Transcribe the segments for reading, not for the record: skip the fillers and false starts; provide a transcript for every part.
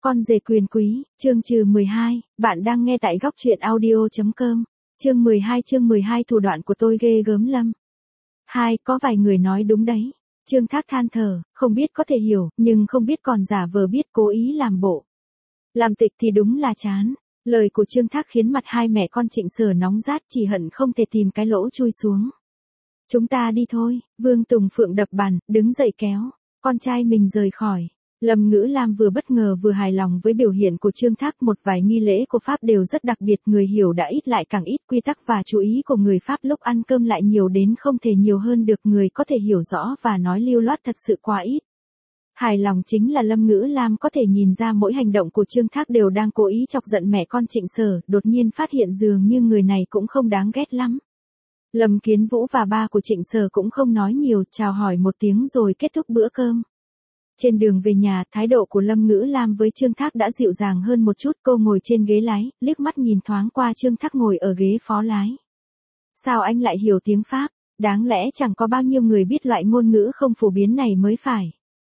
Con rể quyền quý, chương 12, bạn đang nghe tại góc truyện audio.com. Chương 12 thủ đoạn của tôi ghê gớm lắm. Có vài người nói đúng đấy. Trương Thác than thở, không biết có thể hiểu, nhưng không biết còn giả vờ biết cố ý làm bộ. Làm tịch thì đúng là chán. Lời của Trương Thác khiến mặt hai mẹ con Trịnh Sở nóng rát, chỉ hận không thể tìm cái lỗ chui xuống. Chúng ta đi thôi, Vương Tùng Phượng đập bàn, đứng dậy kéo con trai mình rời khỏi. Lâm Ngữ Lam vừa bất ngờ vừa hài lòng với biểu hiện của Trương Thác, một vài nghi lễ của Pháp đều rất đặc biệt, người hiểu đã ít lại càng ít, quy tắc và chú ý của người Pháp lúc ăn cơm lại nhiều đến không thể nhiều hơn được, người có thể hiểu rõ và nói lưu loát thật sự quá ít. Hài lòng chính là Lâm Ngữ Lam có thể nhìn ra mỗi hành động của Trương Thác đều đang cố ý chọc giận mẹ con Trịnh Sở, đột nhiên phát hiện dường như người này cũng không đáng ghét lắm. Lâm Kiến Vũ và ba của Trịnh Sở cũng không nói nhiều, chào hỏi một tiếng rồi kết thúc bữa cơm. Trên đường về nhà, thái độ của Lâm Ngữ Lam với Trương Thác đã dịu dàng hơn một chút, cô ngồi trên ghế lái, liếc mắt nhìn thoáng qua Trương Thác ngồi ở ghế phó lái. Sao anh lại hiểu tiếng Pháp? Đáng lẽ chẳng có bao nhiêu người biết loại ngôn ngữ không phổ biến này mới phải.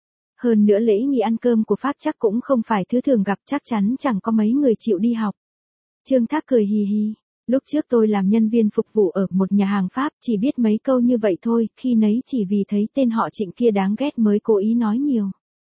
Hơn nữa lễ nghi ăn cơm của Pháp chắc cũng không phải thứ thường gặp, chắc chắn chẳng có mấy người chịu đi học. Trương Thác cười hì hì. Lúc trước tôi làm nhân viên phục vụ ở một nhà hàng Pháp, chỉ biết mấy câu như vậy thôi, khi nấy chỉ vì thấy tên họ Trịnh kia đáng ghét mới cố ý nói nhiều.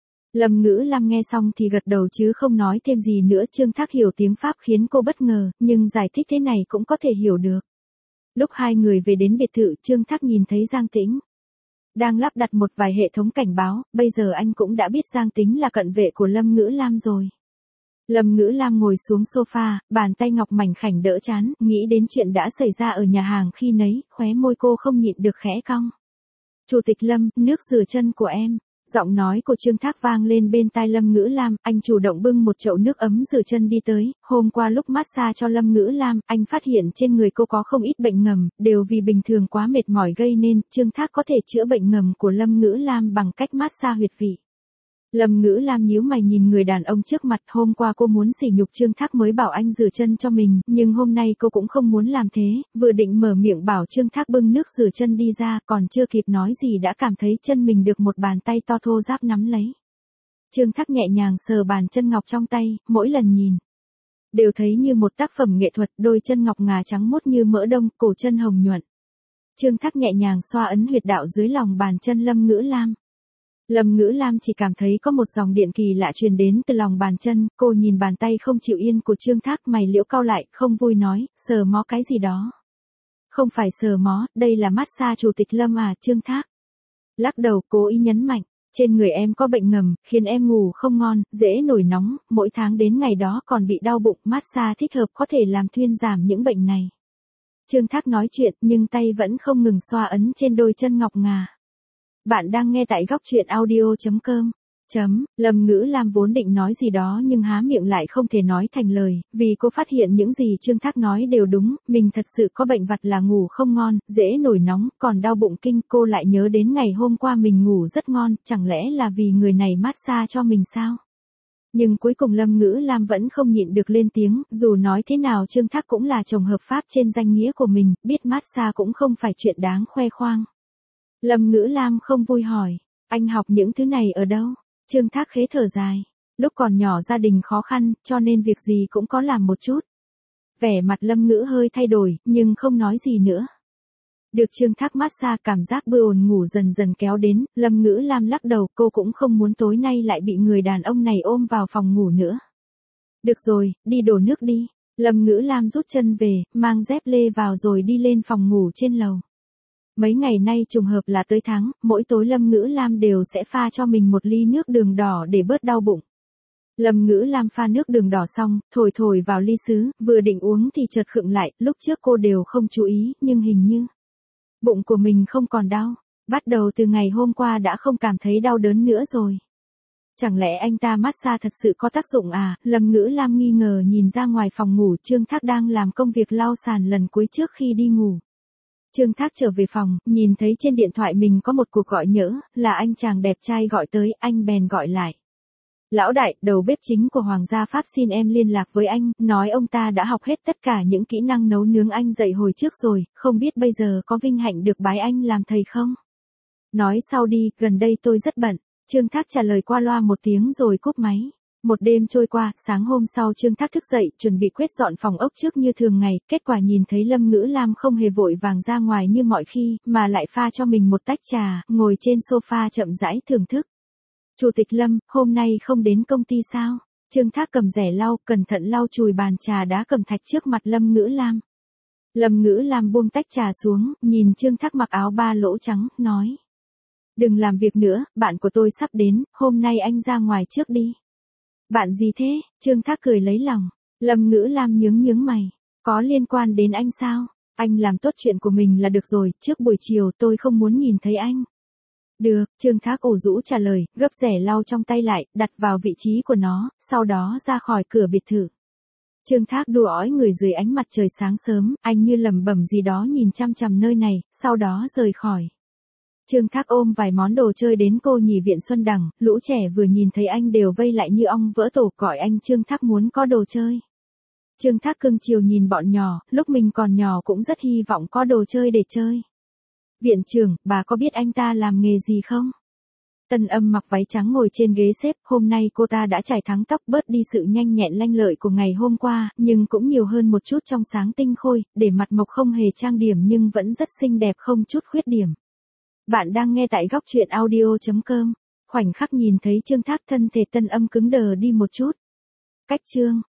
Lâm Ngữ Lam nghe xong thì gật đầu chứ không nói thêm gì nữa. Trương Thác hiểu tiếng Pháp khiến cô bất ngờ, nhưng giải thích thế này cũng có thể hiểu được. Lúc hai người về đến biệt thự, Trương Thác nhìn thấy Giang Tĩnh đang lắp đặt một vài hệ thống cảnh báo, bây giờ anh cũng đã biết Giang Tĩnh là cận vệ của Lâm Ngữ Lam rồi. Lâm Ngữ Lam ngồi xuống sofa, bàn tay ngọc mảnh khảnh đỡ trán, nghĩ đến chuyện đã xảy ra ở nhà hàng khi nấy, khóe môi cô không nhịn được khẽ cong. Chủ tịch Lâm, nước rửa chân của em. Giọng nói của Trương Thác vang lên bên tai Lâm Ngữ Lam, anh chủ động bưng một chậu nước ấm rửa chân đi tới. Hôm qua lúc massage cho Lâm Ngữ Lam, anh phát hiện trên người cô có không ít bệnh ngầm, đều vì bình thường quá mệt mỏi gây nên. Trương Thác có thể chữa bệnh ngầm của Lâm Ngữ Lam bằng cách massage huyệt vị. Lâm Ngữ Lam nhíu mày nhìn người đàn ông trước mặt, hôm qua cô muốn sỉ nhục Trương Thác mới bảo anh rửa chân cho mình, nhưng hôm nay cô cũng không muốn làm thế, vừa định mở miệng bảo Trương Thác bưng nước rửa chân đi ra, còn chưa kịp nói gì đã cảm thấy chân mình được một bàn tay to thô ráp nắm lấy. Trương Thác nhẹ nhàng sờ bàn chân ngọc trong tay, mỗi lần nhìn đều thấy như một tác phẩm nghệ thuật, đôi chân ngọc ngà trắng mốt như mỡ đông, cổ chân hồng nhuận. Trương Thác nhẹ nhàng xoa ấn huyệt đạo dưới lòng bàn chân Lâm Ngữ Lam. Lâm Ngữ Lam chỉ cảm thấy có một dòng điện kỳ lạ truyền đến từ lòng bàn chân, cô nhìn bàn tay không chịu yên của Trương Thác, mày liễu cau lại, không vui nói, sờ mó cái gì đó. Không phải sờ mó, đây là massage chủ tịch Lâm à, Trương Thác lắc đầu, cố ý nhấn mạnh, trên người em có bệnh ngầm, khiến em ngủ không ngon, dễ nổi nóng, mỗi tháng đến ngày đó còn bị đau bụng, massage thích hợp có thể làm thuyên giảm những bệnh này. Trương Thác nói chuyện, nhưng tay vẫn không ngừng xoa ấn trên đôi chân ngọc ngà. Bạn đang nghe tại góc truyện audio.com. Lâm Ngữ Lam vốn định nói gì đó nhưng há miệng lại không thể nói thành lời, vì cô phát hiện những gì Trương Thác nói đều đúng, mình thật sự có bệnh vặt là ngủ không ngon, dễ nổi nóng, còn đau bụng kinh. Cô lại nhớ đến ngày hôm qua mình ngủ rất ngon, chẳng lẽ là vì người này massage cho mình sao? Nhưng cuối cùng Lâm Ngữ Lam vẫn không nhịn được lên tiếng, dù nói thế nào Trương Thác cũng là chồng hợp pháp trên danh nghĩa của mình, biết massage cũng không phải chuyện đáng khoe khoang. Lâm Ngữ Lam không vui hỏi, anh học những thứ này ở đâu? Trương Thác khẽ thở dài, lúc còn nhỏ gia đình khó khăn, cho nên việc gì cũng có làm một chút. Vẻ mặt Lâm Ngữ hơi thay đổi, nhưng không nói gì nữa. Được Trương Thác massage, cảm giác buồn ngủ dần dần kéo đến, Lâm Ngữ Lam lắc đầu, cô cũng không muốn tối nay lại bị người đàn ông này ôm vào phòng ngủ nữa. Được rồi, đi đổ nước đi. Lâm Ngữ Lam rút chân về, mang dép lê vào rồi đi lên phòng ngủ trên lầu. Mấy ngày nay trùng hợp là tới tháng, mỗi tối Lâm Ngữ Lam đều sẽ pha cho mình một ly nước đường đỏ để bớt đau bụng. Lâm Ngữ Lam pha nước đường đỏ xong, thổi vào ly sứ, vừa định uống thì chợt khựng lại, lúc trước cô đều không chú ý, nhưng hình như bụng của mình không còn đau, bắt đầu từ ngày hôm qua đã không cảm thấy đau đớn nữa rồi. Chẳng lẽ anh ta massage thật sự có tác dụng à? Lâm Ngữ Lam nghi ngờ nhìn ra ngoài phòng ngủ, Trương Thác đang làm công việc lau sàn lần cuối trước khi đi ngủ. Trương Thác trở về phòng, nhìn thấy trên điện thoại mình có một cuộc gọi nhỡ, là anh chàng đẹp trai gọi tới, anh bèn gọi lại. Lão đại, đầu bếp chính của Hoàng gia Pháp xin em liên lạc với anh, nói ông ta đã học hết tất cả những kỹ năng nấu nướng anh dạy hồi trước rồi, không biết bây giờ có vinh hạnh được bái anh làm thầy không? Nói sau đi, gần đây tôi rất bận. Trương Thác trả lời qua loa một tiếng rồi cúp máy. Một đêm trôi qua, sáng hôm sau Trương Thác thức dậy, chuẩn bị quét dọn phòng ốc trước như thường ngày, kết quả nhìn thấy Lâm Ngữ Lam không hề vội vàng ra ngoài như mọi khi, mà lại pha cho mình một tách trà, ngồi trên sofa chậm rãi thưởng thức. Chủ tịch Lâm, hôm nay không đến công ty sao? Trương Thác cầm rẻ lau, cẩn thận lau chùi bàn trà đá cẩm thạch trước mặt Lâm Ngữ Lam. Lâm Ngữ Lam buông tách trà xuống, nhìn Trương Thác mặc áo ba lỗ trắng, nói. Đừng làm việc nữa, bạn của tôi sắp đến, hôm nay anh ra ngoài trước đi. Bạn gì thế? Trương Thác cười lấy lòng. Lâm Ngữ Lam nhướng mày. Có liên quan đến anh sao? Anh làm tốt chuyện của mình là được rồi, trước buổi chiều tôi không muốn nhìn thấy anh. Được, Trương Thác ủ rũ trả lời, gấp rẻ lau trong tay lại, đặt vào vị trí của nó, sau đó ra khỏi cửa biệt thự. Trương Thác đùa ói người dưới ánh mặt trời sáng sớm, anh như lẩm bẩm gì đó nhìn chăm chằm nơi này, sau đó rời khỏi. Trương Thác ôm vài món đồ chơi đến cô nhì viện Xuân Đằng, lũ trẻ vừa nhìn thấy anh đều vây lại như ong vỡ tổ gọi anh Trương Thác muốn có đồ chơi. Trương Thác cưng chiều nhìn bọn nhỏ, lúc mình còn nhỏ cũng rất hy vọng có đồ chơi để chơi. Viện trưởng, bà có biết anh ta làm nghề gì không? Tân Âm mặc váy trắng ngồi trên ghế xếp, hôm nay cô ta đã chải thắng tóc bớt đi sự nhanh nhẹn lanh lợi của ngày hôm qua, nhưng cũng nhiều hơn một chút trong sáng tinh khôi, để mặt mộc không hề trang điểm nhưng vẫn rất xinh đẹp không chút khuyết điểm. Bạn đang nghe tại góc truyện audio.com. Khoảnh khắc nhìn thấy Trương Thác thân thể Tân Âm cứng đờ đi một chút. Cách chương